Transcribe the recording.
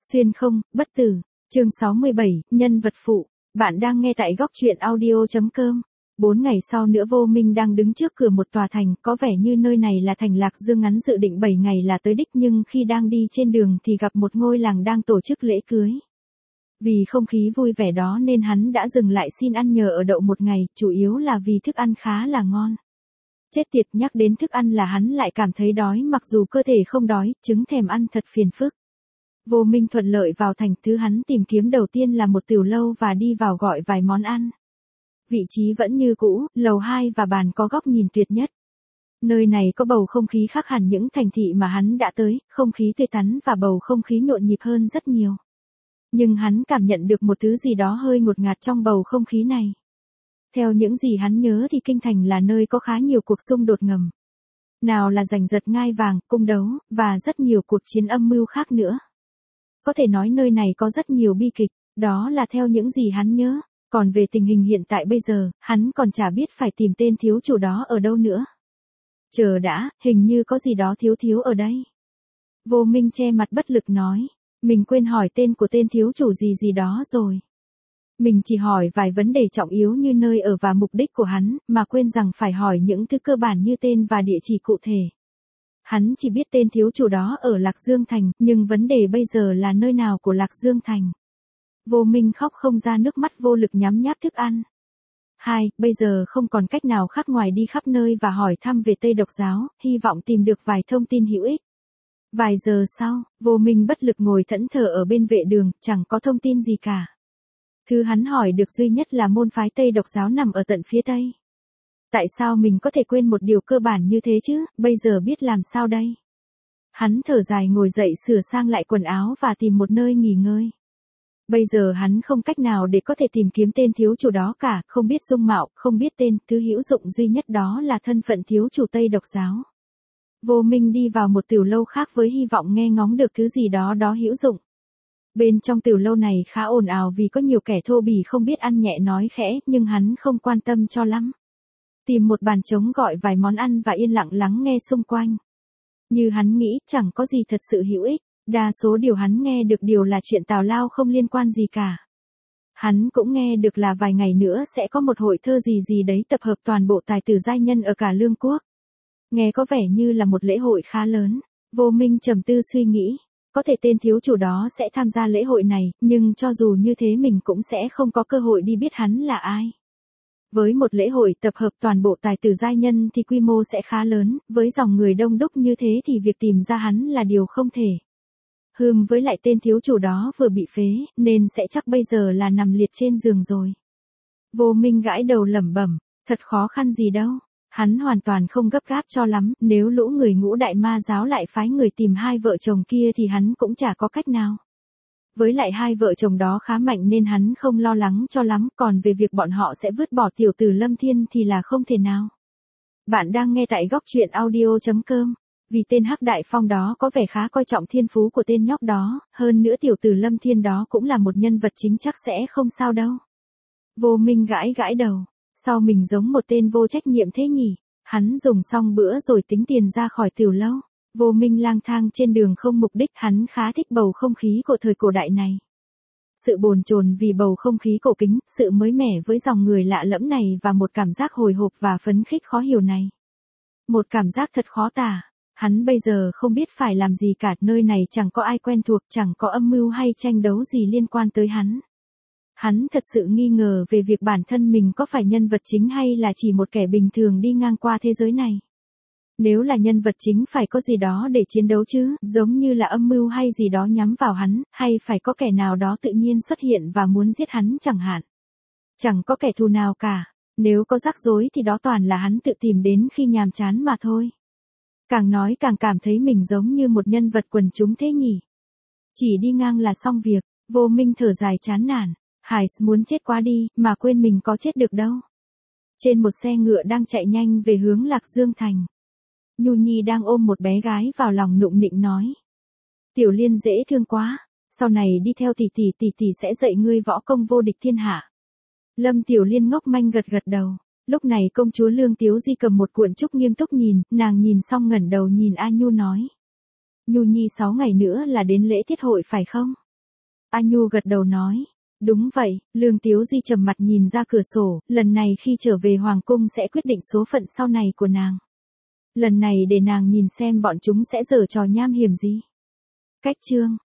Xuyên không, bất tử. Chương 67, nhân vật phụ. Bạn đang nghe tại góc truyện audio.com. 4 ngày sau nữa Vô Minh đang đứng trước cửa một tòa thành, có vẻ như nơi này là thành Lạc Dương, ngắn dự định 7 ngày là tới đích, nhưng khi đang đi trên đường thì gặp một ngôi làng đang tổ chức lễ cưới. Vì không khí vui vẻ đó nên hắn đã dừng lại xin ăn nhờ ở đậu một ngày, chủ yếu là vì thức ăn khá là ngon. Chết tiệt, nhắc đến thức ăn là hắn lại cảm thấy đói, mặc dù cơ thể không đói, chứng thèm ăn thật phiền phức. Vô Minh thuận lợi vào thành, thứ hắn tìm kiếm đầu tiên là một tiểu lâu và đi vào gọi vài món ăn. Vị trí vẫn như cũ, lầu 2 và bàn có góc nhìn tuyệt nhất. Nơi này có bầu không khí khác hẳn những thành thị mà hắn đã tới, không khí tươi tắn và bầu không khí nhộn nhịp hơn rất nhiều. Nhưng hắn cảm nhận được một thứ gì đó hơi ngột ngạt trong bầu không khí này. Theo những gì hắn nhớ thì kinh thành là nơi có khá nhiều cuộc xung đột ngầm. Nào là giành giật ngai vàng, cung đấu, và rất nhiều cuộc chiến âm mưu khác nữa. Có thể nói nơi này có rất nhiều bi kịch, đó là theo những gì hắn nhớ. Còn về tình hình hiện tại bây giờ, hắn còn chả biết phải tìm tên thiếu chủ đó ở đâu nữa. Chờ đã, hình như có gì đó thiếu ở đây. Vô Minh che mặt bất lực nói, mình quên hỏi tên của tên thiếu chủ gì đó rồi. Mình chỉ hỏi vài vấn đề trọng yếu như nơi ở và mục đích của hắn, mà quên rằng phải hỏi những thứ cơ bản như tên và địa chỉ cụ thể. Hắn chỉ biết tên thiếu chủ đó ở Lạc Dương Thành, nhưng vấn đề bây giờ là nơi nào của Lạc Dương Thành. Vô Minh khóc không ra nước mắt, vô lực nhấm nháp thức ăn. Bây giờ không còn cách nào khác ngoài đi khắp nơi và hỏi thăm về Tây Độc giáo, hy vọng tìm được vài thông tin hữu ích. Vài giờ sau, Vô Minh bất lực ngồi thẫn thờ ở bên vệ đường, chẳng có thông tin gì cả. Thứ hắn hỏi được duy nhất là môn phái Tây Độc giáo nằm ở tận phía Tây. Tại sao mình có thể quên một điều cơ bản như thế chứ, bây giờ biết làm sao đây? Hắn thở dài ngồi dậy sửa sang lại quần áo và tìm một nơi nghỉ ngơi. Bây giờ hắn không cách nào để có thể tìm kiếm tên thiếu chủ đó cả, không biết dung mạo, không biết tên, thứ hữu dụng duy nhất đó là thân phận thiếu chủ Tây Độc giáo. Vô Minh đi vào một tiểu lâu khác với hy vọng nghe ngóng được thứ gì đó hữu dụng. Bên trong tiểu lâu này khá ồn ào vì có nhiều kẻ thô bỉ không biết ăn nhẹ nói khẽ, nhưng hắn không quan tâm cho lắm. Tìm một bàn trống gọi vài món ăn và yên lặng lắng nghe xung quanh. Như hắn nghĩ, chẳng có gì thật sự hữu ích, đa số điều hắn nghe được đều là chuyện tào lao không liên quan gì cả. Hắn cũng nghe được là vài ngày nữa sẽ có một hội thơ gì đấy tập hợp toàn bộ tài tử giai nhân ở cả Lương quốc. Nghe có vẻ như là một lễ hội khá lớn. Vô Minh trầm tư suy nghĩ, có thể tên thiếu chủ đó sẽ tham gia lễ hội này, nhưng cho dù như thế mình cũng sẽ không có cơ hội đi biết hắn là ai. Với một lễ hội tập hợp toàn bộ tài tử giai nhân thì quy mô sẽ khá lớn, với dòng người đông đúc như thế thì việc tìm ra hắn là điều không thể. Với lại tên thiếu chủ đó vừa bị phế, nên sẽ chắc bây giờ là nằm liệt trên giường rồi. Vô Minh gãi đầu lẩm bẩm, thật khó khăn gì đâu. Hắn hoàn toàn không gấp gáp cho lắm, nếu lũ người Ngũ Đại Ma giáo lại phái người tìm hai vợ chồng kia thì hắn cũng chả có cách nào. Với lại hai vợ chồng đó khá mạnh nên hắn không lo lắng cho lắm, còn về việc bọn họ sẽ vứt bỏ tiểu tử Lâm Thiên thì là không thể nào. Bạn đang nghe tại góc truyện audio.com. Vì tên Hắc Đại Phong đó có vẻ khá coi trọng thiên phú của tên nhóc đó, hơn nữa tiểu tử Lâm Thiên đó cũng là một nhân vật chính, chắc sẽ không sao đâu. Vô Minh gãi đầu, sao mình giống một tên vô trách nhiệm thế nhỉ? Hắn dùng xong bữa rồi tính tiền ra khỏi tiểu lâu. Vô Minh lang thang trên đường không mục đích, hắn khá thích bầu không khí của thời cổ đại này. Sự bồn chồn vì bầu không khí cổ kính, sự mới mẻ với dòng người lạ lẫm này và một cảm giác hồi hộp và phấn khích khó hiểu này. Một cảm giác thật khó tả. Hắn bây giờ không biết phải làm gì cả, nơi này chẳng có ai quen thuộc, chẳng có âm mưu hay tranh đấu gì liên quan tới hắn. Hắn thật sự nghi ngờ về việc bản thân mình có phải nhân vật chính hay là chỉ một kẻ bình thường đi ngang qua thế giới này. Nếu là nhân vật chính phải có gì đó để chiến đấu chứ, giống như là âm mưu hay gì đó nhắm vào hắn, hay phải có kẻ nào đó tự nhiên xuất hiện và muốn giết hắn chẳng hạn. Chẳng có kẻ thù nào cả, nếu có rắc rối thì đó toàn là hắn tự tìm đến khi nhàm chán mà thôi. Càng nói càng cảm thấy mình giống như một nhân vật quần chúng thế nhỉ. Chỉ đi ngang là xong việc. Vô Minh thở dài chán nản. Muốn chết quá đi, mà quên mình có chết được đâu. Trên một xe ngựa đang chạy nhanh về hướng Lạc Dương Thành. Nhu Nhi đang ôm một bé gái vào lòng nụng nịnh nói. Tiểu Liên dễ thương quá, sau này đi theo tỷ tỷ sẽ dạy ngươi võ công vô địch thiên hạ. Lâm Tiểu Liên ngốc manh gật đầu. Lúc này công chúa Lương Tiếu Di cầm một cuộn trúc nghiêm túc nhìn, nàng nhìn xong ngẩng đầu nhìn A Nhu nói. Nhu Nhi 6 ngày nữa là đến lễ tiết hội phải không? A Nhu gật đầu nói. Đúng vậy, Lương Tiếu Di trầm mặt nhìn ra cửa sổ, lần này khi trở về Hoàng Cung sẽ quyết định số phận sau này của nàng. Lần này để nàng nhìn xem bọn chúng sẽ giở trò nham hiểm gì. Cách chương